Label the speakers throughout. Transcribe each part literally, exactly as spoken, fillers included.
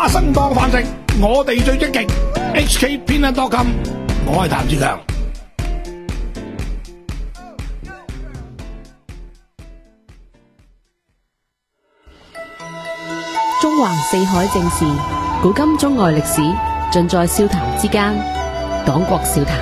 Speaker 1: 花生當飯食，我哋最積極。H K 偏袒多金，我係譚志強。
Speaker 2: 中橫四海正事，古今中外歷史，盡在笑談之間。黨國笑談。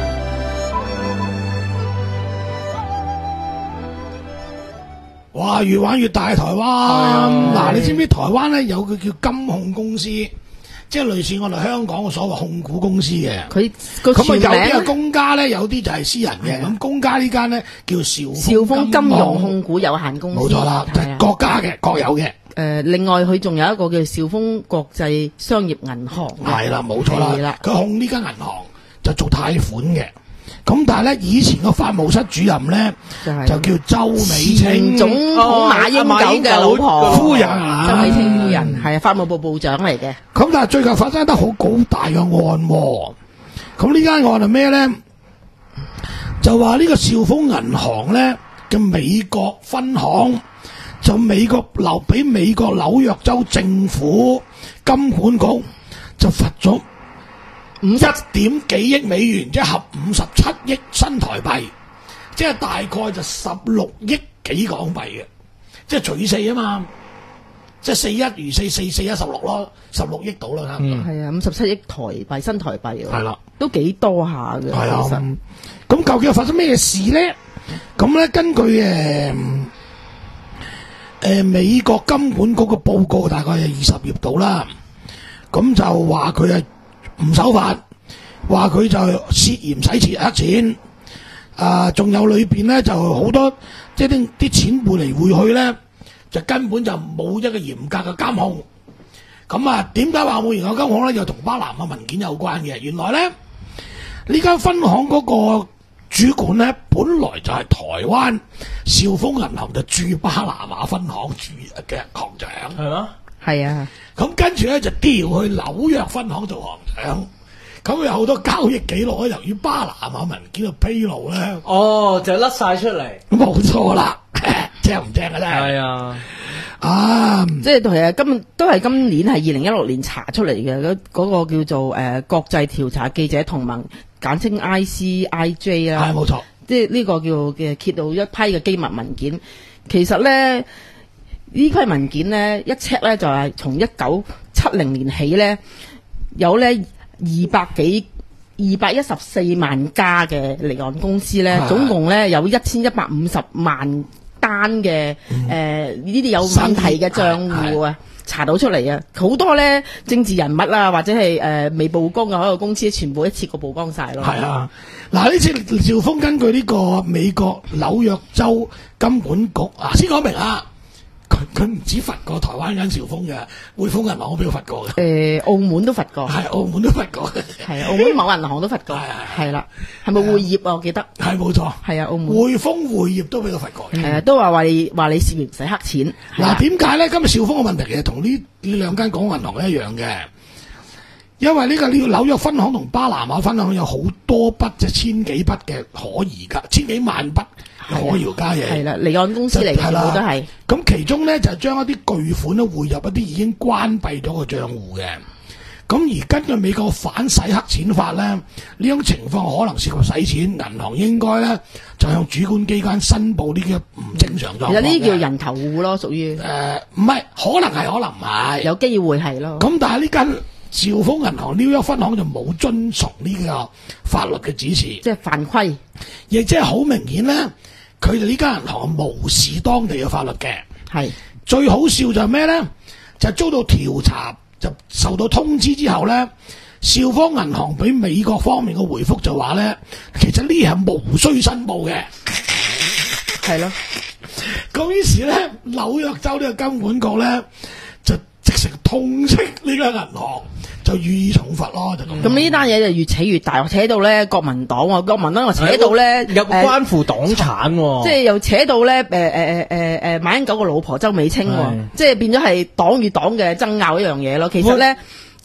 Speaker 1: 哇！越玩越大，台灣嗱，你知唔知台灣咧有個叫金控公司，即係類似我哋香港嘅所謂控股公司嘅。
Speaker 2: 佢個
Speaker 1: 咁啊，有
Speaker 2: 全名
Speaker 1: 啲係公家咧，有啲就係私人嘅。咁公家呢間咧叫兆
Speaker 2: 兆豐金融控股有限公司，
Speaker 1: 冇錯啦，就係國家嘅，國有嘅。
Speaker 2: 誒，另外佢仲有一個叫兆豐國際商業銀行，
Speaker 1: 係啦，冇錯啦。
Speaker 2: 係啦，
Speaker 1: 佢控呢間銀行就做貸款嘅。咁但係咧，以前個法務室主任咧就叫周美青，
Speaker 2: 前總統馬英九嘅老婆
Speaker 1: 夫人，
Speaker 2: 周美青夫人係啊，法務部部長嚟嘅。
Speaker 1: 咁但係最近發生得好好大嘅案，咁呢間案係咩咧？就話呢個兆豐銀行咧嘅美國分行，就美國留俾美國紐約州政府金管局就罰咗一點幾億美元，即係合五十七億新台幣，即係大概就十六億幾港幣嘅，即係除以四啊嘛，即係四一如四四四一十六咯，十六億到啦，差唔多。
Speaker 2: 係啊，五十七億台幣新台幣，
Speaker 1: 係啦，
Speaker 2: 都幾多下嘅。
Speaker 1: 係啊，
Speaker 2: 其實
Speaker 1: 咁究竟發生咩事咧？咁咧根據誒誒美國金管局嘅報告，大概係二十頁到啦，咁就話佢係唔守法，話佢就涉嫌洗錢黑錢，啊，仲有裏邊咧就好多即係啲啲錢匯嚟匯去咧，就根本就冇一個嚴格嘅監控。咁啊，點解話冇嚴格監控咧？又同巴拿馬文件有關嘅。原來咧呢間分行嗰個主管咧，本來就係台灣兆豐銀行嘅駐巴拿馬分行主嘅行長，
Speaker 3: 係咯，
Speaker 2: 係啊。
Speaker 1: 咁跟住咧就調去紐約分行做行長，咁有好多交易記錄咧，由於巴拿馬文件嘅披露咧，
Speaker 3: 哦，就甩晒出嚟，
Speaker 1: 冇錯啦，正唔正啊？真係
Speaker 3: 係啊，
Speaker 1: 啊，
Speaker 2: 即係係啊，今都係今年係二零一六年查出嚟嘅嗰嗰個叫做誒、呃、國際調查記者同盟，簡稱 I C I J 啦，
Speaker 1: 係冇錯，
Speaker 2: 即係呢個叫嘅揭露一批嘅機密文件。其實咧呢批文件咧一 check 咧就係從一九七零年起咧有咧二百幾二百一十四萬家嘅離岸公司咧，總共咧有一千一百五十萬單嘅誒呢啲有問題嘅賬戶啊，查到出嚟啊，好多咧政治人物啊，或者係誒、呃、未曝光嘅海外公司，全部一次過曝光晒咯。
Speaker 1: 係啊，嗱呢次兆豐根據呢個美國紐約州金管局啊，先講明啊，佢佢唔止罰過台灣間兆豐嘅，匯豐銀行我俾佢罰過嘅。
Speaker 2: 誒、呃，澳門都罰過，
Speaker 1: 係澳門都罰過嘅，
Speaker 2: 係澳門某銀行都罰過，係啦，係咪匯業啊？我記得
Speaker 1: 係冇錯，
Speaker 2: 係啊，澳門
Speaker 1: 匯豐匯業都俾佢罰過嘅，
Speaker 2: 係啊，都話話你話你涉嫌洗黑錢。
Speaker 1: 嗱，點解咧？今日兆豐嘅問題其實同呢呢兩間港銀行一樣嘅，因為呢個呢個紐約分行同巴拿馬分行有好多筆即係千幾筆嘅可疑噶，千幾萬筆可疑家嘢，
Speaker 2: 係啦，離岸公司嚟嘅，全部都係。
Speaker 1: 咁其中咧就係將一啲巨款咧匯入一啲已經關閉咗嘅賬戶嘅。咁而根據美國反洗黑錢法咧，呢種情況可能涉及洗錢，銀行應該咧就向主管機關申報呢啲唔正常狀況。
Speaker 2: 其實呢啲叫人頭戶咯，屬於
Speaker 1: 誒唔係，可能係，可能唔係，
Speaker 2: 有機會係咯。
Speaker 1: 咁但係呢間兆豐銀行紐約分行就冇遵從呢個法律嘅指示，
Speaker 2: 即係犯規，
Speaker 1: 亦即係好明顯咧，佢哋呢間銀行係無視當地嘅法律嘅。
Speaker 2: 係
Speaker 1: 最好笑就係咩咧？就係遭到調查，就受到通知之後咧，兆豐銀行俾美國方面嘅回覆就話咧，其實呢係無需申報嘅，
Speaker 2: 係咯。
Speaker 1: 咁於是咧，紐約州呢個金管局咧就直成痛斥呢間銀行，就予以重罰咯，就咁。
Speaker 2: 咁呢單嘢就越扯越大，扯到咧國民黨喎，國民黨又扯到咧
Speaker 3: 有關乎黨產喎，
Speaker 2: 即係又扯到咧誒誒誒誒誒馬英九個老婆周美青喎，即係變咗係黨與黨嘅爭拗一樣嘢咯。其實咧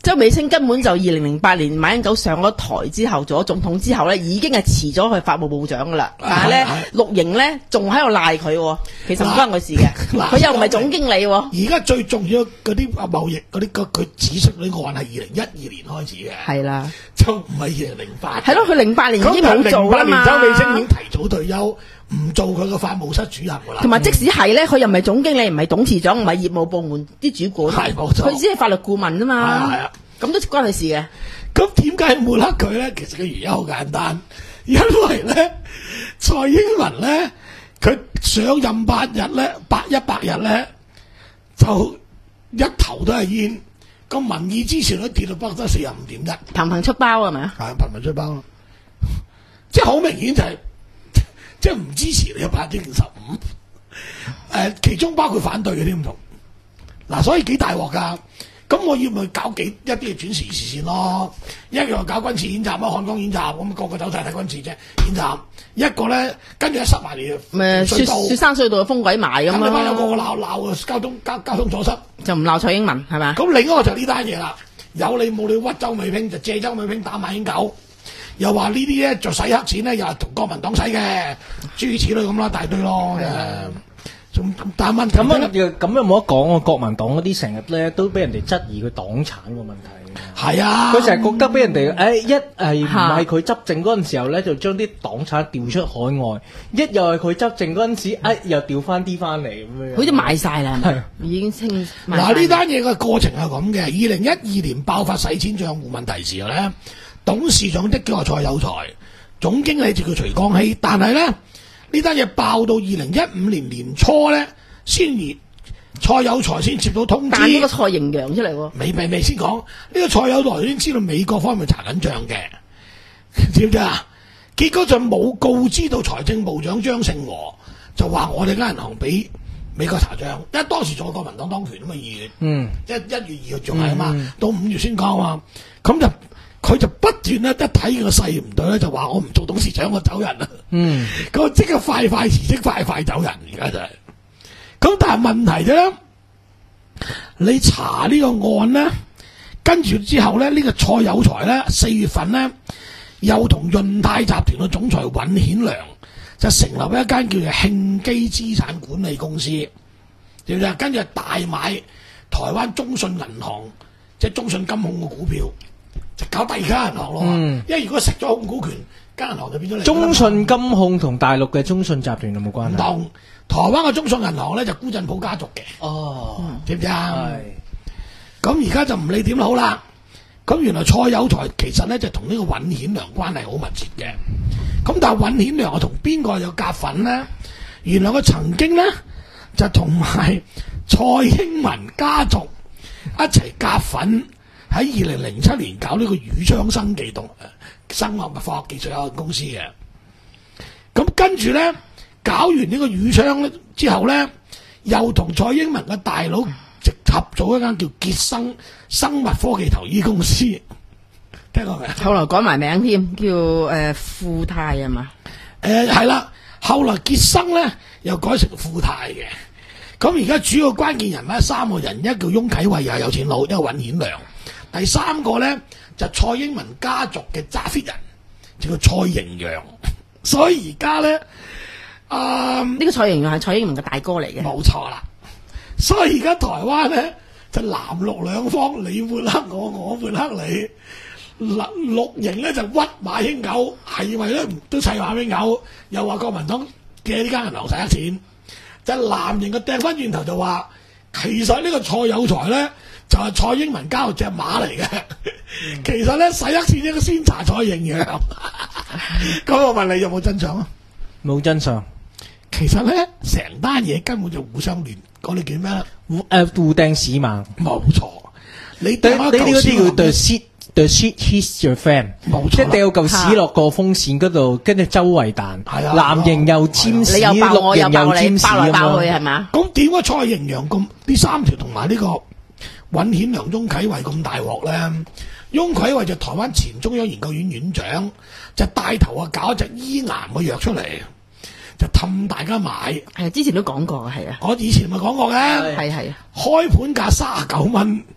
Speaker 2: 周美青根本就二零零八年馬英九上咗台之後做咗總統之後咧，已經係辭咗去法務部長噶啦。但係咧，綠營咧仲喺度賴佢喎，其實唔關佢事嘅，佢又唔係總經理喎。
Speaker 1: 而家最重要嗰啲貿易嗰啲佢指出呢個案係二零一二年開始嘅，
Speaker 2: 係啦，
Speaker 1: 就唔係二零零八。
Speaker 2: 係咯，佢零八年已經冇做啦嘛。
Speaker 1: 周美青已經提早退休，唔做佢個法務室主任噶啦。
Speaker 2: 同埋即使係咧，佢又唔係總經理，唔係董事長，唔係業務部門啲主管，
Speaker 1: 係冇錯，
Speaker 2: 佢只係法律顧問啫嘛。
Speaker 1: 係啊係啊，
Speaker 2: 咁都關佢事嘅。
Speaker 1: 咁點解抹黑佢咧？其實個原因好簡單，因為咧蔡英文咧佢上任八日咧，八一百日咧就一頭都係煙，個民意支持率跌到不得四十五點一，
Speaker 2: 頻頻出包係咪啊？
Speaker 1: 係頻頻出包咯，即係好明顯就係、是、即係唔支持你百分之五十五，誒其中包括反對嘅添唔同，嗱所以幾大鑊㗎。咁我要咪搞幾一啲嘅轉時視線咯，一個搞軍事演習啊，漢江演習咁個個走晒睇軍事啫演習，一個咧跟住一塞埋嚟
Speaker 2: 咩雪雪山隧道嘅風鬼埋咁
Speaker 1: 咁你班有個個
Speaker 2: 咯，
Speaker 1: 鬧鬧交通交交通阻塞，
Speaker 2: 就唔鬧蔡英文係咪？
Speaker 1: 咁另一個就呢單嘢啦，有你冇你屈周美拼就借周美拼打馬英九，又話呢啲咧就洗黑錢咧，又係同國民黨洗嘅，諸如此類咁啦，大堆咯誒。仲但問
Speaker 3: 咁啊，咁有冇得講啊？國民黨嗰啲成日咧都俾人哋質疑佢黨產個問題。
Speaker 1: 係啊，
Speaker 3: 佢成日覺得俾人哋，誒、哎、一係唔係佢執政嗰陣時候咧，就將啲黨產調出海外；一又係佢執政嗰陣時，誒、哎、又調翻啲翻嚟咁樣。
Speaker 2: 好似賣晒啦，係咪
Speaker 3: 係
Speaker 2: 已經清。
Speaker 1: 嗱呢單嘢嘅過程係咁嘅，二零一二年爆發洗錢賬戶問題時候咧，董事長的叫蔡有才，總經理就叫徐光熙，但係咧。呢單嘢爆到二零一五年年初咧，先而蔡有才先接到通知，
Speaker 2: 彈呢個蔡盈陽出嚟喎。
Speaker 1: 未未未先講呢、這個蔡有才先知道美國方面查緊帳嘅，知唔知啊？結果就冇告知到財政部長張勝和，就話我哋間銀行俾美國查帳，因為當時仲有國民黨當權啊嘛，二月，
Speaker 3: 嗯，
Speaker 1: 一一月二號仲係啊嘛，
Speaker 3: 嗯、
Speaker 1: 到五月先講啊，咁就。佢就不斷咧，一睇個勢唔對咧，就話我唔做董事長，我走人啦。
Speaker 3: 嗯，
Speaker 1: 咁即刻快快辭職，快快走人。而家就係、是，咁但係問題啫，你查呢個案咧，跟住之後咧，呢、這個蔡有才咧，四月份咧，又同潤泰集團嘅總裁尹顯良就成立一間叫做慶基資產管理公司，知唔知啊？跟住大買台灣中信銀行，即係中信金控嘅股票。搞第二間銀行咯，嗯、因為如果食咗控股權，間銀行就變咗你。
Speaker 3: 中信金控同大陸嘅中信集團有冇關係？唔
Speaker 1: 同台灣嘅中信銀行咧就辜振甫家族嘅。
Speaker 3: 哦，
Speaker 1: 知唔知啊？
Speaker 3: 係。
Speaker 1: 咁而家就唔理點好啦。咁原來蔡有才其實咧就同呢個尹顯良關係好密切嘅。咁但係尹顯良啊同邊個有夾份咧？原來佢曾經咧就同埋蔡英文家族一齊夾份。喺二零零七年搞呢個宇昌生技動生物化學技術有限公司嘅，咁跟住咧搞完呢個宇昌咧之後咧，又同蔡英文嘅大佬直合組一間叫傑生生物科技投資公司，聽過未？
Speaker 2: 後來改埋名添，叫誒富泰係嘛？
Speaker 1: 誒係啦，後來傑生咧又改成富泰嘅，咁而家主要關鍵人物三個人，一個叫翁啟惠又係有錢佬，一個尹顯良。第三個咧就蔡英文家族嘅揸 fit 人，叫做蔡盈陽。所以而家咧，啊、嗯、
Speaker 2: 呢個蔡盈陽係蔡英文嘅大哥嚟嘅，
Speaker 1: 冇錯啦。所以而家台灣咧就藍綠兩方，你抹黑我，我抹黑你。綠綠營咧就屈馬英九，係咪咧都砌馬英九，又話國民黨借呢間銀行使咗錢。就藍營嘅掟翻轉頭就話，其實呢個蔡有才咧。就係蔡英文交隻馬嚟嘅，嗯、其實咧洗黑錢應該先查蔡盈陽。咁我問你有冇真相啊？
Speaker 3: 冇真相。
Speaker 1: 其實咧成單嘢根本就互相聯，嗰啲叫咩咧？
Speaker 3: 互誒互掟屎馬。冇
Speaker 1: 錯，你
Speaker 3: 掟呢啲嗰啲叫 the shit the shit hits your fan。冇錯，即係掉嚿屎落個風扇嗰度，跟住周圍彈。係啊，藍營又沾屎，綠營又沾屎咁樣。
Speaker 2: 係嘛？
Speaker 1: 咁點解蔡盈陽咁呢三條同埋呢個？尹顯良、翁啟惠咁大鑊咧，翁啟惠就台灣前中央研究院院長，就帶頭啊搞一隻醫癌嘅藥出嚟，就氹大家買。
Speaker 2: 係之前都講過嘅，係啊。
Speaker 1: 我以前咪講過嘅，
Speaker 2: 係係。
Speaker 1: 開盤價三十九蚊，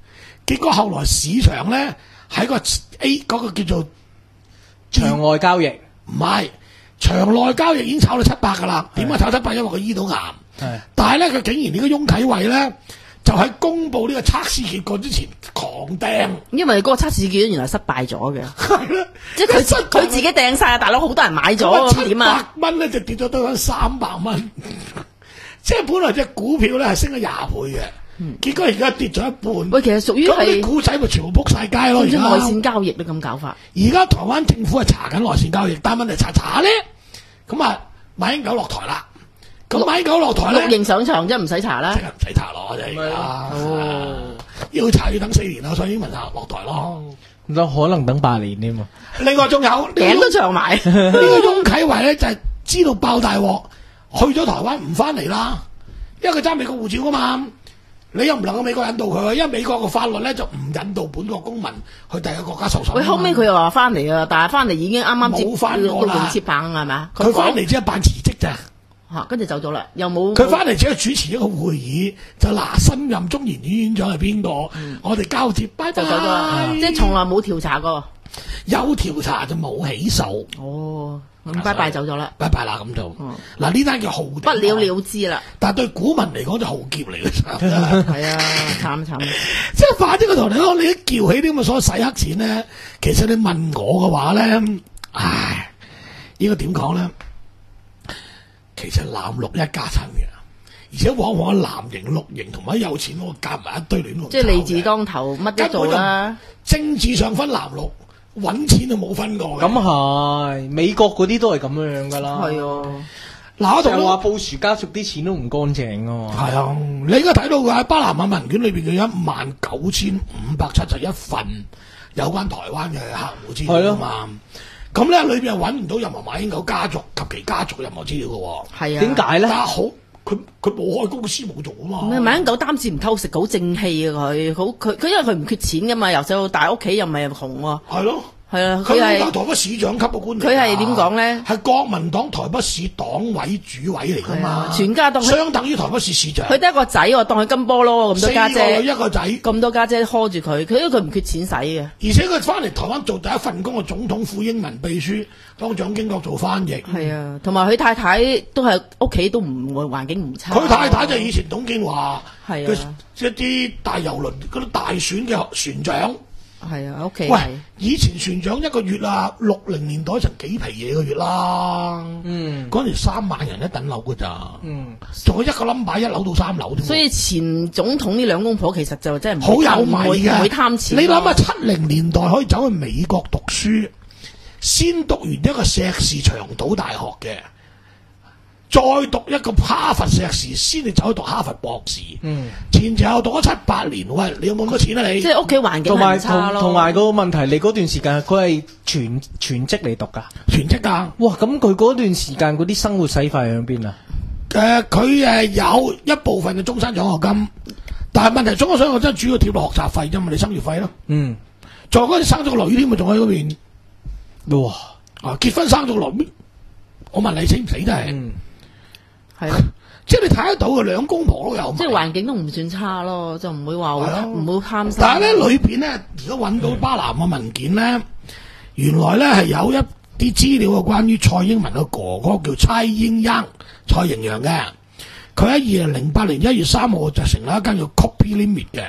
Speaker 1: 結果後來市場咧喺個 A 嗰個叫做
Speaker 3: 場外交易，
Speaker 1: 唔係場內交易已經炒到七百噶啦。點解炒七百？因為佢醫到癌。係，但係咧佢竟然呢個翁啟惠咧就喺公佈呢個測試結果之前狂掟，
Speaker 2: 因為嗰個測試結果原來失敗咗嘅。係啦，即係佢佢自己掟晒啊！大佬好多人買咗，咁點啊？
Speaker 1: 百蚊咧就跌咗得翻三百蚊，即係本來隻股票咧係升咗廿倍嘅。嗯、結果而家跌咗一半。喂，
Speaker 2: 其實屬於係
Speaker 1: 啲股仔咪全部仆晒街咯。而家
Speaker 2: 內線交易都咁搞法。
Speaker 1: 而家台灣政府係查緊內線交易，但問題查查咧，咁啊馬英九落台啦。咁馬英九落台咧，
Speaker 2: 綠營上場即係唔使查啦，
Speaker 1: 即係唔使查咯，就而家。哦，要查要等四年啊，所以英文下落台咯。
Speaker 3: 咁都可能等八年添嘛。
Speaker 1: 另外仲有
Speaker 2: 頸都長埋。
Speaker 1: 呢個翁啟惠咧就係知道爆大鑊，去咗台灣唔翻嚟啦，因為佢揸美國護照啊嘛。你又唔能夠美國引導佢，因為美國嘅法律咧就唔引導本國公民去第二個國家受審。
Speaker 2: 喂，後尾佢又話翻嚟啊，但係翻嚟已經啱啱接
Speaker 1: 冇翻過啦，
Speaker 2: 接棒係咪啊？
Speaker 1: 佢翻嚟只係辦辭職咋。
Speaker 2: 嚇，跟住走咗啦，又冇。
Speaker 1: 佢翻嚟只係主持一個會議，就嗱新任中研院院長係邊個？嗯、我哋交接，拜拜。
Speaker 2: 就走咗啦，即係從來冇調查過。
Speaker 1: 有調查就冇起訴。
Speaker 2: 哦，咁拜拜走咗啦，
Speaker 1: 拜拜啦咁就。嗱呢單叫浩鼎，
Speaker 2: 不了了之啦。
Speaker 1: 但係對股民嚟講就浩劫嚟嘅。
Speaker 2: 係啊，慘慘。
Speaker 1: 即係反正我同你講，你一叫起啲咁嘅所謂洗黑錢咧，其實你問我嘅話咧，唉，應該點講咧？其實藍綠一家親嘅，而且往往藍營、綠營同埋有錢嗰個夾埋一堆亂，
Speaker 2: 即係利字當頭，乜都做啦。
Speaker 1: 政治上分藍綠，揾錢都冇分過嘅。
Speaker 3: 咁係美國嗰啲都係咁樣噶啦。
Speaker 2: 係啊，
Speaker 1: 嗱我同
Speaker 3: 話布殊家族啲錢都唔乾淨啊嘛。
Speaker 1: 係啊，你而家睇到嘅喺巴拿馬文件裏邊嘅一萬九千五百七十一份有關台灣嘅客戶資料啊嘛。咁咧，裏邊又揾唔到任何馬英九家族及其家族任何資料嘅喎。
Speaker 2: 係啊，
Speaker 3: 點解咧？
Speaker 1: 但係好，佢佢冇開公司冇做啊嘛。
Speaker 2: 唔係馬英九擔子唔偷食，好正氣啊佢，好佢佢因為佢唔缺錢㗎嘛，由細到大屋企又唔係窮喎。
Speaker 1: 係咯。
Speaker 2: 係啊，
Speaker 1: 佢係台北市長級嘅官員。
Speaker 2: 佢係點講咧？
Speaker 1: 係國民黨台北市黨委主委嚟㗎嘛，
Speaker 2: 全家當
Speaker 1: 相等於台北市市長。
Speaker 2: 佢得一個仔喎，當佢金波咯，咁多家姐，
Speaker 1: 四個女一個仔，
Speaker 2: 咁多家姐呵住佢，佢因為佢唔缺錢使嘅。
Speaker 1: 而且佢翻嚟台灣做第一份工嘅總統府英文秘書，幫蔣經國做翻譯。
Speaker 2: 係啊，同埋佢太太都係屋企都唔會環境唔差。
Speaker 1: 佢太太就以前董建華
Speaker 2: 係啊，
Speaker 1: 一啲大郵輪嗰啲大選嘅船長。
Speaker 2: 係啊，屋企。
Speaker 1: 喂，以前船長一個月啊，六零年代成幾皮嘢個月啦。嗯，嗰陣時三萬人一等樓㗎咋。嗯，仲有一個 number 一樓到三樓添。
Speaker 2: 所以前總統呢兩公婆其實就真係
Speaker 1: 好有米嘅，
Speaker 2: 唔會貪錢。
Speaker 1: 你諗下七零年代可以走去美國讀書，先讀完一個碩士長島大學嘅。再讀一個哈佛碩士，先至走去讀哈佛博士。嗯，前前後讀咗七八年，喂，你有冇咁多錢啊？你
Speaker 2: 即係屋企環境唔差咯。
Speaker 3: 同埋個問題，你嗰段時間佢係全全職嚟讀㗎，
Speaker 1: 全職㗎。
Speaker 3: 哇！咁佢嗰段時間嗰啲生活使費喺邊啊？
Speaker 1: 誒、呃，佢誒有一部分嘅終身獎學金，但係問題終身獎學金主要貼落學雜費啫嘛，你生活費咯。嗯，仲嗰陣生咗個女添嘛，仲喺嗰邊。哇！啊，結婚生咗個女，我問你死唔死都係。嗯
Speaker 2: 係啊，
Speaker 1: 即係你睇得到嘅兩公婆都有，
Speaker 2: 即係環境都唔算差咯，就唔會話唔好貪心。
Speaker 1: 但係咧裏邊咧，而家揾到巴拿馬嘅文件咧，嗯、原來咧係有一啲資料係關於蔡英文嘅哥哥叫蔡英央蔡英陽嘅，佢喺二零零八年一月三號就成立一間叫 Copy Limit 嘅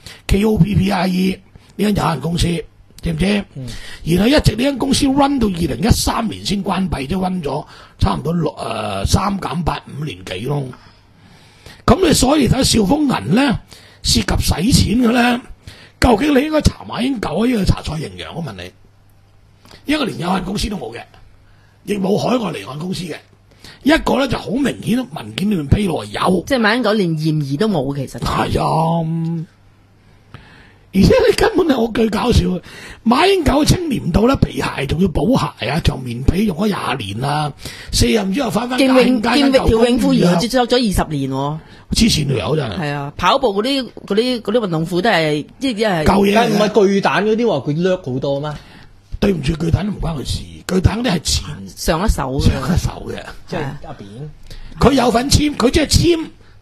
Speaker 1: K O P P I E 呢間有限公司。知唔知？嗯、然後一直呢間公司 run 到二零一三年先關閉，即係 run 咗差唔多六誒三減八五年幾咯。咁你所以睇兆豐銀咧涉及使錢嘅咧，究竟你應該查馬英九啊，應該查蔡英陽？我問你，一個連有限公司都冇嘅，亦冇海外離岸公司嘅，一個咧就好明顯文件裏面披露有，
Speaker 2: 即係馬英九連嫌疑都冇，其實
Speaker 1: 係啊。而且你根本係好最搞笑，馬英九青年到咧皮鞋仲要補鞋啊，長棉被用咗廿年啦，卸任之後翻翻
Speaker 2: 劍泳劍條泳褲原來接觸咗二十年喎，
Speaker 1: 之前都有真係。
Speaker 2: 係啊，跑步嗰啲嗰啲嗰啲運動褲都係即係
Speaker 1: 舊嘢，
Speaker 3: 但唔係巨蛋嗰啲話佢掠好多咩？
Speaker 1: 對唔住，巨蛋都唔關佢事，巨蛋嗰啲係前
Speaker 2: 上一手嘅，
Speaker 1: 上一手嘅，
Speaker 3: 即係阿扁，
Speaker 1: 佢有份簽，佢即係簽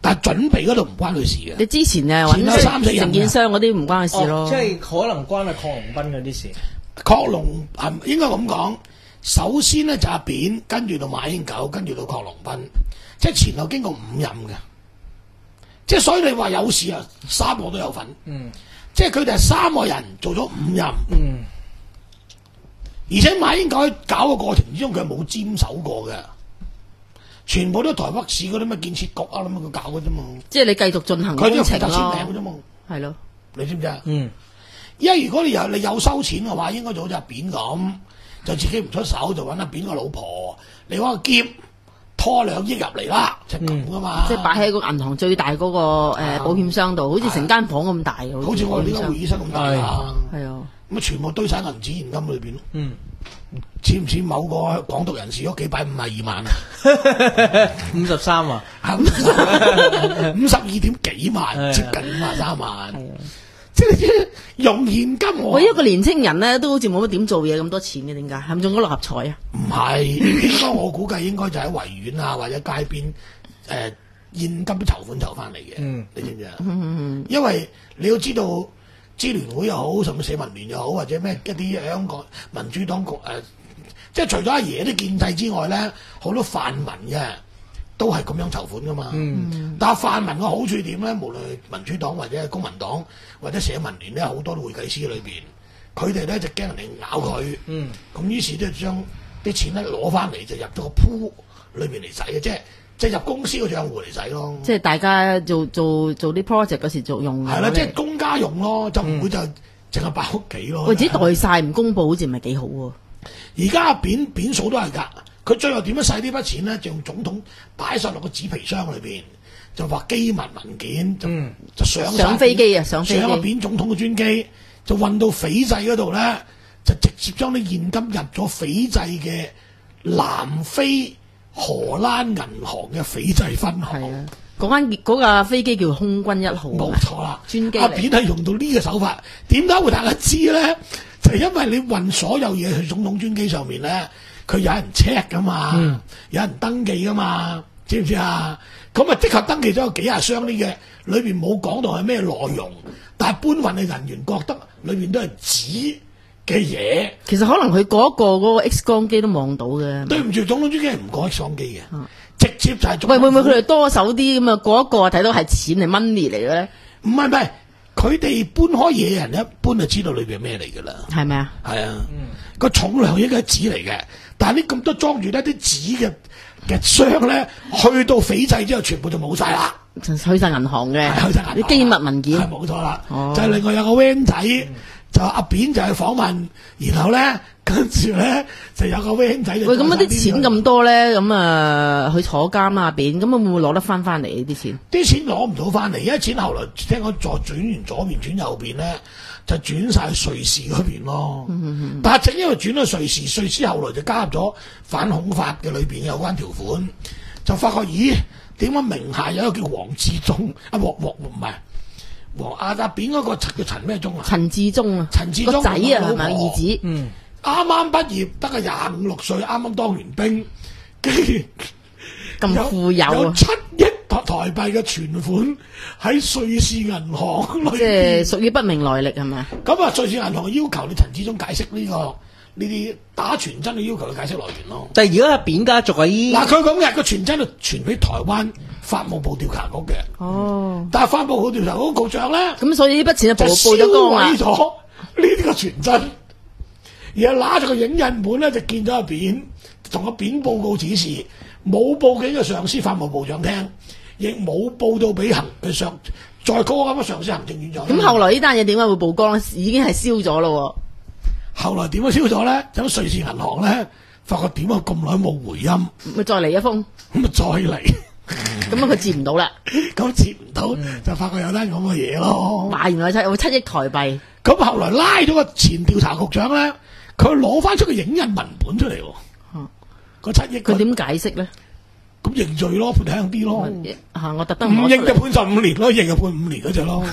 Speaker 1: 但係準備嗰度唔關佢事嘅。
Speaker 2: 你之前誒
Speaker 1: 前有三四人
Speaker 2: 承建商嗰啲唔關佢事咯。
Speaker 3: 哦、即係可能關阿郝龍斌嗰啲事。
Speaker 1: 郝龍係應該咁講，首先咧就阿扁，跟住到馬英九，跟住到郝龍斌，即係前後經過五任嘅。即係所以你話有事啊，三個都有份。嗯，即係佢哋係三個人做咗五任。嗯，而且馬英九喺搞嘅過程之中，佢係冇沾手過嘅，全部都台北市嗰啲咩建設局啊，咁樣佢搞嘅啫嘛。即
Speaker 2: 係你繼續進行工程咯。佢
Speaker 1: 都負責簽名嘅啫嘛。
Speaker 2: 係咯，
Speaker 1: 你知唔知啊？嗯，因為如果你有你有收錢嘅話，應該就好似阿扁咁，就自己唔出手，就揾阿扁個老婆，你揾個篋拖兩億入嚟啦，就咁噶嘛。
Speaker 2: 嗯、即係擺喺個銀行最大嗰、那個誒、呃、保險箱度，好似成間房咁大，
Speaker 1: 好似我哋呢個會議室咁大啊。
Speaker 2: 係啊，
Speaker 1: 咁啊全部堆晒銀紙現金裏邊咯。嗯，似唔似某個港獨人士屋企擺五十二萬啊？
Speaker 3: 五十三啊，
Speaker 1: 五十二點幾萬，接近五十三萬。即係用現金我。
Speaker 2: 我一個年青人咧，都好似冇乜點做嘢咁多錢嘅，點解？係咪中咗六合彩啊？
Speaker 1: 唔係，應該我估計應該就喺維園啊，或者街邊誒、呃、現金籌款籌翻嚟嘅。嗯，你知唔知啊？嗯、因為你要知道，支聯會又好，甚至社民聯又好，或者咩一啲香港民主黨局誒、呃，即係除咗阿爺啲建制之外咧，好多泛民嘅。都係咁樣籌款噶嘛，嗯、但係泛民嘅好處點咧？無論民主黨或者係公民黨或者社民聯咧，好多會計師裏邊，佢哋咧就驚人哋咬佢，咁、嗯、於是都將啲錢咧攞翻嚟就入咗個鋪裏邊嚟使嘅，即係即係入公司個賬戶嚟使咯。
Speaker 2: 即係大家做做做啲 project 嗰時做用。
Speaker 1: 係啦，即係公家用咯，就唔會就淨係擺屋企咯。
Speaker 2: 或者代晒唔公佈，好似唔係幾好喎。
Speaker 1: 而家扁扁數都係㗎。佢最後點樣使呢筆錢咧？就用總統擺晒落個紙皮箱裏邊，就話機密文件，就、嗯、就上
Speaker 2: 上飛機啊，上飛機，
Speaker 1: 上個扁總統嘅專機，就運到斐濟嗰度咧，就直接將啲現金入咗斐濟嘅南非荷蘭銀行嘅斐濟分行。係啊，
Speaker 2: 嗰間嗰架飛機叫空軍一號。
Speaker 1: 冇錯啦，
Speaker 2: 專機。
Speaker 1: 阿扁係用到呢個手法，點解會大家知咧？就係、因為你運所有嘢去總統專機上面咧。佢有人 check 噶嘛，嗯、有人登記噶嘛，知唔知啊？咁啊，的確登記咗有幾廿箱呢嘅，裏邊冇講到係咩內容，但係搬運嘅人員覺得裏邊都係紙嘅嘢。
Speaker 2: 其實可能佢嗰個嗰個 X 光機都望到嘅。
Speaker 1: 對唔住，總統專機係唔過 X 光機嘅，嗯、直接就係總統。喂，
Speaker 2: 會唔會佢哋多手啲咁啊？過一個睇到係錢係 money 嚟嘅咧？
Speaker 1: 唔係唔係，佢哋搬開嘢嘅人一搬就知道裏邊係咩嚟㗎啦。係
Speaker 2: 咪啊？
Speaker 1: 係啊，個、嗯、重量應該係紙嚟嘅。但係呢咁多裝住呢啲紙嘅嘅箱咧，去到斐濟之後，全部就冇晒啦，
Speaker 2: 去晒銀行嘅，
Speaker 1: 去晒銀行
Speaker 2: 啲機密文件，
Speaker 1: 係冇錯啦。哦、就係另外有個 van 仔，嗯、就阿扁就去訪問，然後咧跟住咧就有個 van 仔。
Speaker 2: 喂，咁啲錢咁多咧，咁啊去坐監啊扁，咁會唔會攞得翻翻嚟呢啲錢？
Speaker 1: 啲錢攞唔到翻嚟，因為錢後來聽講再轉完左邊轉右邊咧。就轉晒去瑞士嗰邊咯，嗯嗯嗯、但係正因為轉咗瑞士，瑞士後來就加入咗反恐法嘅裏邊有關條款，就發覺咦，點解名下有一個叫黃志忠啊？黃黃唔係黃阿阿扁嗰個叫陳咩忠啊？
Speaker 2: 陳志忠啊，
Speaker 1: 陳志忠
Speaker 2: 個仔啊，係咪兒子？嗯，啱
Speaker 1: 啱畢業得個廿五六歲，啱啱當完兵，跟住
Speaker 2: 咁富有啊，
Speaker 1: 有七億台幣嘅存款喺瑞士銀行裏邊，
Speaker 2: 即係屬於不明來歷係咪？
Speaker 1: 咁啊，瑞士銀行要求你陳志忠解釋呢、這個呢啲打傳真嘅要求，嘅解釋來源咯。
Speaker 3: 但係而家阿扁家族喺
Speaker 1: 嗱，佢講嘅個傳真就傳俾台灣法務部調查局嘅。哦，但係法務部調查局局長咧，咁
Speaker 2: 所以呢筆錢就報咗光啦。
Speaker 1: 就銷毀咗呢啲個傳真，而係拿住個影印本咧，就見咗阿扁，同阿扁報告指示，冇報俾個上司法務部長聽。亦冇報到俾行佢上再高咁嘅上司行政院長。
Speaker 2: 咁後來呢單嘢點解會曝光咧？已經係燒咗咯。
Speaker 1: 後來點樣燒咗咧？咁瑞士銀行咧，發覺點解咁耐冇回音，
Speaker 2: 咪再嚟一封。
Speaker 1: 咁咪再嚟，
Speaker 2: 咁啊佢接唔到啦。
Speaker 1: 咁接唔到就發覺有單咁嘅嘢咯。
Speaker 2: 哇！原來七有七億台幣。
Speaker 1: 咁後來拉咗個前調查局長咧，佢攞翻出個影印文本出嚟。嗯，個七億
Speaker 2: 佢點解釋咧？
Speaker 1: 咁認罪咯，判輕啲咯。
Speaker 2: 吓，我特登
Speaker 1: 唔認就判十五年咯，認就判五年嗰隻咯。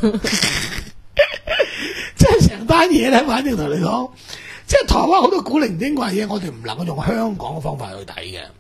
Speaker 1: 即係成單嘢咧，反正同你講，即係台灣好多古靈精怪嘢，我哋唔能夠用香港嘅方法去睇嘅。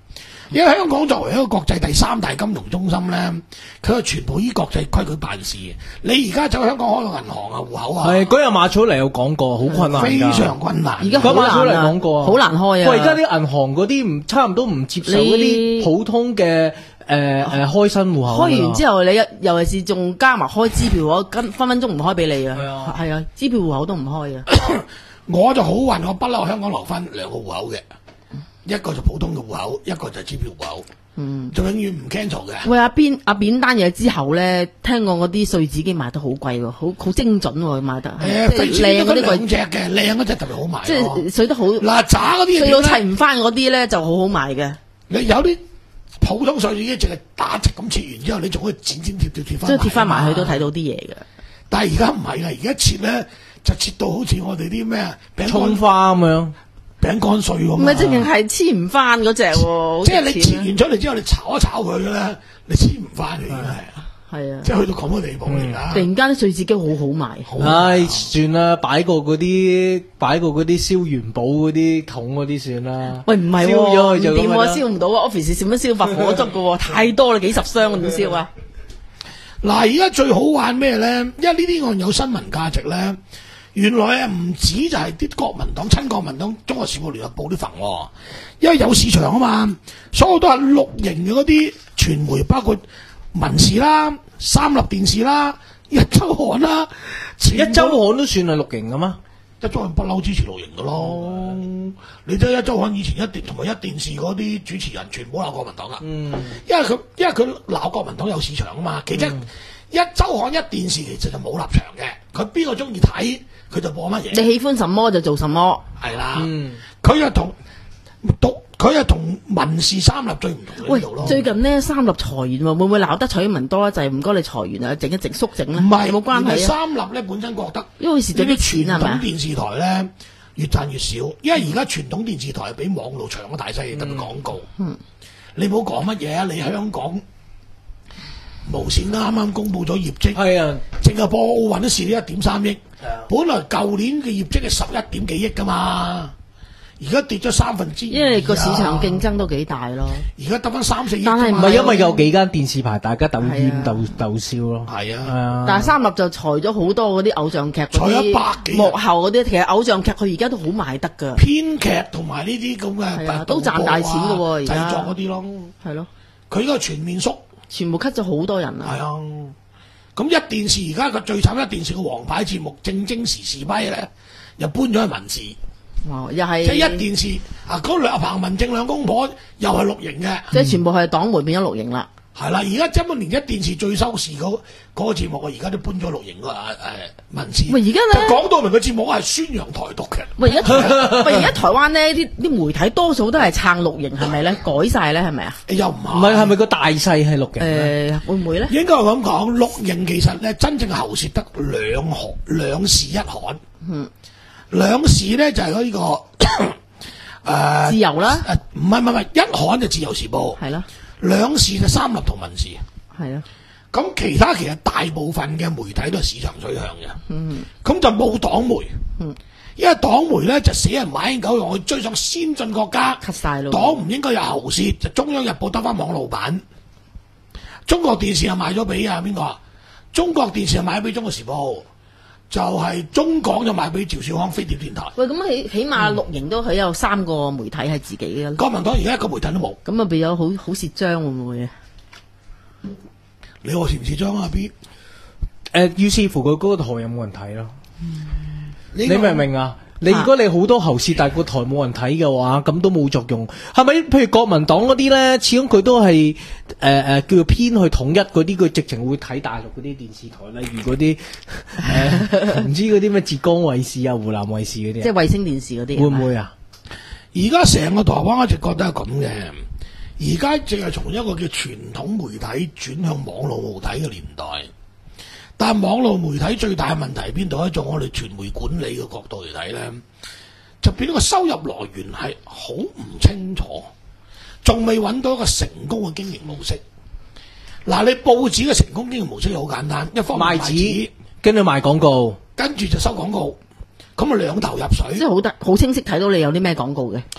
Speaker 1: 因為香港作為一個國際第三大金融中心咧，佢係全部依國際規矩辦事。你而家走去香港開個銀行啊、戶口啊，
Speaker 3: 係嗰日馬草嚟有講過，好困難，
Speaker 1: 非常困難。
Speaker 2: 而家好難啊，
Speaker 3: 講過
Speaker 2: 好難開啊。
Speaker 3: 喂，而家啲銀行嗰啲唔差唔多唔接受嗰啲普通嘅誒誒開新戶口。
Speaker 2: 開完之後，你尤其是仲加埋開支票嗰，跟分分鐘唔開俾你啊。係啊，係啊，支票戶口都唔開啊。
Speaker 1: 我就好運，我不嬲香港留翻兩個戶口嘅。一個就普通嘅戶口，一個就支票戶口，嗯，就永遠唔 cancel 嘅。
Speaker 2: 喂，阿邊阿扁單嘢之後咧，聽講嗰啲碎紙機賣得好貴喎，好好精準喎，賣得。
Speaker 1: 誒，
Speaker 2: 即係靚嗰啲
Speaker 1: 兩隻嘅，靚嗰隻特別好賣。
Speaker 2: 即係碎得好。
Speaker 1: 嗱，渣嗰啲
Speaker 2: 碎到砌唔翻嗰啲咧，就好好賣嘅。
Speaker 1: 你有啲普通碎紙機，淨係打直咁切完之後，你仲可以剪剪貼貼貼翻。
Speaker 2: 即係貼翻埋去都睇到啲嘢嘅。
Speaker 1: 但係而家唔係啦，而家切咧就切到好似我哋啲咩
Speaker 3: 葱花咁樣。
Speaker 1: 餅乾碎咁，
Speaker 2: 唔係，直情係黐唔翻嗰隻喎。
Speaker 1: 即係你切完出嚟之後，你炒一炒佢咧，你黐唔翻嘅，已經係啊，
Speaker 2: 係啊，
Speaker 1: 即係去到咁嘅地步嚟㗎。
Speaker 2: 突然間啲碎紙機好好賣，
Speaker 3: 唉，算啦，擺過嗰啲擺過嗰啲燒元寶嗰啲桶嗰啲算啦。
Speaker 2: 喂，唔係，
Speaker 3: 燒咗佢就
Speaker 2: 點喎？燒唔到啊 ！Office 點樣燒法火燭㗎喎？太多啦，幾十箱點燒啊？
Speaker 1: 嗱，而家最好玩咩咧？因為呢啲案有新聞價值咧。原來啊，唔止就係啲國民黨、親國民黨、中國時報聯合報啲份喎，因為有市場啊嘛，所有都係綠營嘅嗰啲傳媒，包括民視啦、三立電視啦、一週刊啦，
Speaker 3: 一週刊都算係綠營㗎嘛？
Speaker 1: 一週刊不嬲支持綠營㗎咯，嗯、你睇一週刊以前一電同埋一電視嗰啲主持人全部鬧國民黨㗎，嗯、因為佢因為佢鬧國民黨有市場啊嘛，其實、嗯、一週刊一電視其實就冇立場嘅，佢邊個中意睇？佢就播乜嘢？你
Speaker 2: 喜歡什麼就做什麼，
Speaker 1: 係啦。佢又同讀，佢又同民視三立最唔同嘅呢度咯。
Speaker 2: 最近呢，三立裁員喎，會唔會鬧得蔡英文多就係唔該你裁員啊，整一整縮整咧？
Speaker 1: 唔係
Speaker 2: 有冇關係啊？
Speaker 1: 三立咧本身覺得，
Speaker 2: 因為蝕咗啲錢係咪？
Speaker 1: 傳統電視台咧越賺越少，因為而家傳統電視台係俾網絡搶咗大細特別廣告。嗯，你唔好講乜嘢啊！你香港無線啱啱公布咗業績，
Speaker 3: 係啊，
Speaker 1: 淨係播奧運都蝕咗一點三億。本來舊年嘅業績係十一點幾億噶嘛，而家跌咗三分之二。
Speaker 2: 因為個市場競爭都幾大咯。
Speaker 1: 而家得翻三四億，
Speaker 2: 但係
Speaker 3: 唔係因為有幾間電視牌大家鬥豔鬥鬥燒咯。
Speaker 1: 係啊，
Speaker 3: 係啊。
Speaker 2: 但係三立就裁咗好多嗰啲偶像劇嗰啲幕後嗰啲，其實偶像劇佢而家都好賣得㗎。
Speaker 1: 編劇同埋呢啲咁嘅
Speaker 2: 都賺大錢㗎喎，而家
Speaker 1: 製作嗰啲咯。
Speaker 2: 係咯，
Speaker 1: 佢呢個全面縮，
Speaker 2: 全部 cut 咗好多人啊。
Speaker 1: 係啊。咁一電視而家個最慘，一電視嘅王牌節目正經時事批咧，又搬咗去民視。
Speaker 2: 哦，又係
Speaker 1: 即係一電視啊！嗰兩彭文正兩公婆又係綠營嘅，
Speaker 2: 即係全部係黨媒變咗綠營啦。
Speaker 1: 係啦，而家根本連一電視最收視嗰嗰個節目，我而家都搬咗綠營個誒民視。
Speaker 2: 喂，而家咧
Speaker 1: 講到明個節目係宣揚台獨嘅。
Speaker 2: 喂，而家喂而家台灣呢啲啲媒體多數都係撐綠營，係咪咧？改晒咧，係咪啊？
Speaker 1: 又唔係？
Speaker 3: 唔係係咪個大勢係綠營？
Speaker 2: 誒，會唔會咧？
Speaker 1: 應該係咁講，綠營其實咧真正嘅喉舌得兩行兩市一刊。嗯，兩市咧就係嗰呢個誒
Speaker 2: 自由啦。
Speaker 1: 誒唔係唔係唔係，一刊就自由時報。係啦。兩市就三立同民視，
Speaker 2: 係啊，
Speaker 1: 咁其他其實大部分嘅媒體都係市場取向嘅，嗯，咁就冇黨媒，嗯，因為黨媒咧就死人買英狗用去追上先進國家，cut
Speaker 2: 晒咯，
Speaker 1: 黨唔應該有喉舌，就中央日報得翻網路版，中國電視又賣咗俾啊邊個啊？中國電視又賣咗俾中國時報。就係中港就賣俾趙少康飛碟電台。
Speaker 2: 喂，咁起起碼綠營都佢有三個媒體係自己嘅。
Speaker 1: 國民黨而家一個媒體都冇。咁
Speaker 2: 啊，變咗好好蝕章會唔會啊？
Speaker 1: 你話蝕唔蝕章啊 B？
Speaker 3: 誒，於是乎佢嗰個台有冇人睇咯？
Speaker 1: 嗯、
Speaker 3: 你明唔明啊？你如果你好多喉舌，但係個台冇人睇嘅話，咁都冇作用。係咪？譬如國民黨嗰啲咧，始終佢都係誒誒叫做偏去統一嗰啲，佢直情會睇大陸嗰啲電視台，例如嗰啲誒唔知嗰啲咩浙江衛視啊、湖南衛視嗰啲。
Speaker 2: 即係衛星電視嗰啲。
Speaker 3: 會唔會啊？
Speaker 1: 而家成個台灣一直覺得係咁嘅，而家淨係從一個叫傳統媒體轉向網絡媒體嘅年代。但係網絡媒體最大嘅問題喺邊度咧？從我哋傳媒管理嘅角度嚟睇咧，就變咗個收入來源係好唔清楚，仲未揾到一個成功嘅經營模式。嗱，你報紙嘅成功經營模式好簡單，一方面賣紙，
Speaker 3: 跟住賣廣告，
Speaker 1: 跟住就收廣告，咁啊兩頭入水。
Speaker 2: 即係好得好清晰睇到你有啲咩廣告嘅。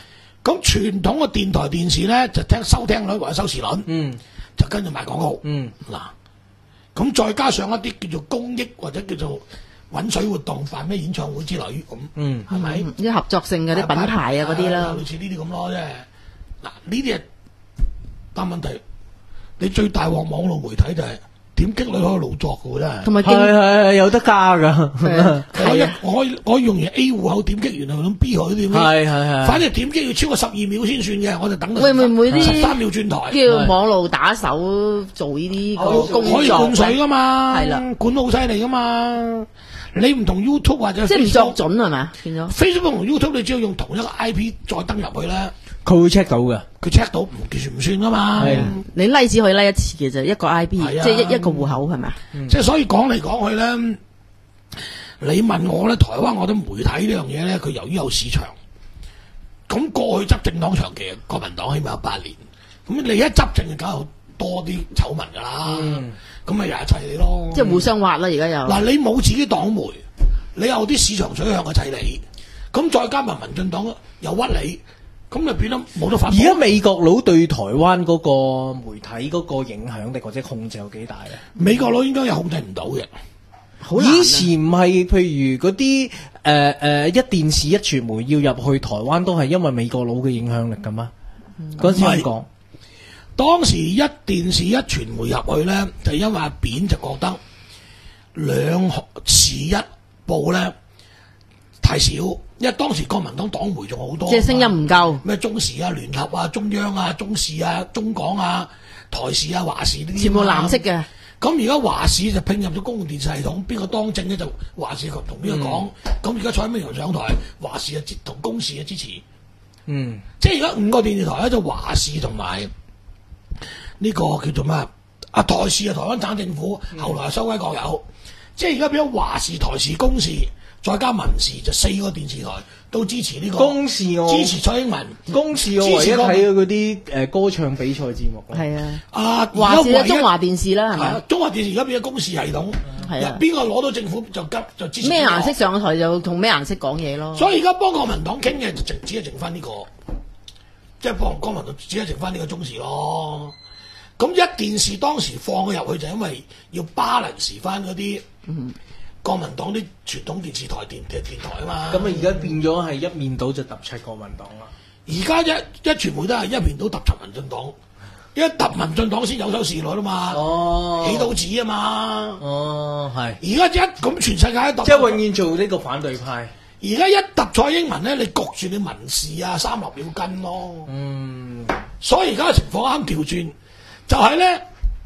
Speaker 1: 咁傳統嘅電台電視咧就聽收聽率或者收視率，
Speaker 3: 嗯
Speaker 1: 就跟住賣廣告。
Speaker 3: 嗯
Speaker 1: 嗱，咁再加上一啲叫做公益或者叫做揾水活動，辦咩演唱會之類咁，
Speaker 3: 嗯
Speaker 1: 係咪？
Speaker 2: 嗯啲合作性嘅啲品牌啊嗰啲啦，
Speaker 1: 類似呢啲咁咯，即係嗱呢啲係，但問題你最大鑊網絡媒體就係點擊率可以勞作嘅喎，真係。
Speaker 2: 同埋經
Speaker 3: 係係係有得加噶，
Speaker 2: 係啊
Speaker 1: 我一
Speaker 2: 係啊，
Speaker 1: 我我用完 A 戶口點擊完，係咁 B 佢點擊？
Speaker 3: 係係係。
Speaker 1: 反正點擊要超過十二秒先算嘅，我就等佢
Speaker 2: 會唔會啲
Speaker 1: 十三秒轉台。
Speaker 2: 叫網路打手做呢啲
Speaker 3: 哦
Speaker 2: 工
Speaker 1: 可以灌
Speaker 2: 作
Speaker 1: 水噶嘛？
Speaker 2: 係啦，
Speaker 1: 管得好犀利噶嘛。你唔同 YouTube 或者
Speaker 2: 即係唔
Speaker 1: Facebook
Speaker 2: 作準係咪？變咗
Speaker 1: Facebook 同 YouTube，你只要用同一個 I P 再登入去咧，
Speaker 3: 佢會 check 到嘅。
Speaker 1: 佢 check 到唔其實唔算噶嘛。
Speaker 3: 係
Speaker 2: 你拉只可以拉一次嘅啫，一個 I P
Speaker 1: 係啊
Speaker 2: 即係一一個戶口係咪？
Speaker 1: 即係所以講嚟講去咧，你問我咧，台灣我覺得媒體呢樣嘢咧，佢由於有市場，咁過去執政黨長期國民黨起碼有八年，咁你一執政就梗係多啲醜聞㗎啦，咁咪又係砌你咯。
Speaker 2: 即係互相挖啦，而家又
Speaker 1: 嗱，你冇自己黨媒，你有啲市場取向嘅砌你，咁再加埋民進黨又屈你，咁就變得冇得反駁。
Speaker 3: 而家美國佬對台灣嗰個媒體嗰個影響力或者控制有幾大咧？
Speaker 1: 美國佬應該又控制唔到嘅。
Speaker 2: 好難啊
Speaker 3: 以前唔係，譬如嗰啲誒誒一電視一傳媒要入去台灣，都係因為美國佬嘅影響力噶嘛？嗰陣時咁講，
Speaker 1: 當時一電視一傳媒入去咧，就因為阿扁就覺得兩時一報咧太少，因為當時國民黨黨媒仲好多，
Speaker 2: 即係聲音唔夠。
Speaker 1: 咩中時啊、聯合啊、中央啊、中視啊、中港啊、台視啊、華視呢啲，
Speaker 2: 全部藍色嘅。
Speaker 1: 咁而家華視就拼入咗公共電視系統，邊個當政咧就華視同邊個講。咁而家蔡英文上台，華視啊同公視啊支持。
Speaker 3: 嗯，
Speaker 1: 即係而家五個電視台咧，就華視同埋呢個叫做咩啊？台視啊，台灣省政府，後來收歸國有。即係而家變咗華視、台視、公視，再加民視，就四個電視台都支持呢、個
Speaker 3: 公視我
Speaker 1: 支持蔡英文。
Speaker 3: 公視我唯一睇嘅嗰啲誒歌唱比賽節目啦。
Speaker 2: 係啊，
Speaker 1: 啊，
Speaker 2: 華視啊，
Speaker 1: 而家唯一
Speaker 2: 中華電視啦，係
Speaker 1: 係
Speaker 2: 咪
Speaker 1: 啊？中華電視而家變咗公視系統，
Speaker 2: 係啊
Speaker 1: 邊個攞到政府就急就支持
Speaker 2: 咩
Speaker 1: 邊個
Speaker 2: 顏色上台就同咩顏色講嘢咯。
Speaker 1: 所以而家幫國民黨傾嘅就淨只係剩翻呢、個，即係幫國民黨只係剩翻呢個中視咯。咁一電視當時放佢入去就因為要 balance 翻嗰啲國民黨啲傳統電視台電電電台啊嘛。
Speaker 3: 咁啊，而家變咗係一面倒就揼柒國民黨啦。
Speaker 1: 而家一一傳媒都係一面倒揼柒民進黨，一揼民進黨先有收視率啊嘛。
Speaker 3: 哦
Speaker 1: 起到紙啊嘛。
Speaker 3: 哦，係，
Speaker 1: 而家一咁全世界都揼，
Speaker 3: 即係永遠做呢個反對派。
Speaker 1: 而家一揼蔡英文咧，你焗住你民事啊三立要跟咯。
Speaker 3: 嗯，
Speaker 1: 所以而家嘅情況啱調轉，就係咧，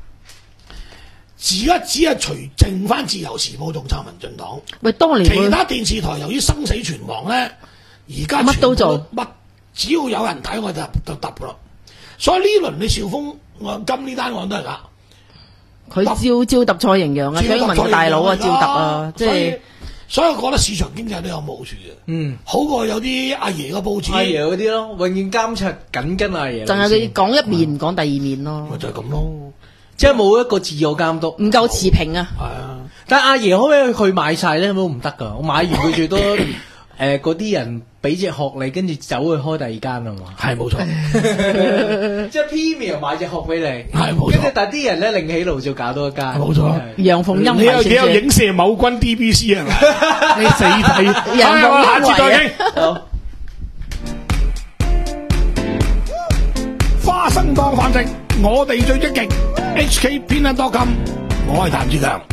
Speaker 1: 而家只係除剩翻自由時報仲撐民進黨，
Speaker 2: 喂，當年佢
Speaker 1: 其他電視台由於生死存亡咧，而家
Speaker 2: 乜都做，
Speaker 1: 乜只要有人睇我就就揼噶啦。所以呢輪你兆豐案金呢單案都係㗎，
Speaker 2: 佢照照揼蔡營陽啊，蔡英文嘅大佬啊，照揼啊，即係。
Speaker 1: 所以我覺得市場經濟都有冇處嘅，
Speaker 3: 嗯，
Speaker 1: 好過有啲阿爺嘅報紙，
Speaker 3: 阿爺嗰啲咯，永遠監察緊跟阿爺。
Speaker 2: 淨係佢講一面唔講第二面咯
Speaker 1: 咪，就係咁咯。
Speaker 3: 即係冇一個自我監督。
Speaker 2: 唔夠持平啊！
Speaker 1: 係啊，
Speaker 3: 但阿爺可唔可以去買晒咧？都唔得噶。我買完佢最多誒嗰啲人俾隻殼你，跟住走去開第二間啊嘛。
Speaker 1: 係冇錯。
Speaker 3: 即係 Premium 買隻殼俾你，
Speaker 1: 係冇錯
Speaker 3: 跟住但係啲人咧另起爐就搞多一間。
Speaker 1: 冇錯
Speaker 3: 係
Speaker 2: 楊鳳英
Speaker 1: 你有你有
Speaker 2: 影
Speaker 1: 影射某軍 D B C 係咪？你死睇，
Speaker 2: 人
Speaker 1: 唉我下次再
Speaker 2: 為
Speaker 1: 傾。
Speaker 3: 好
Speaker 1: 花生當飯食，我哋最積極。H K 偏 dot com，我係譚志強。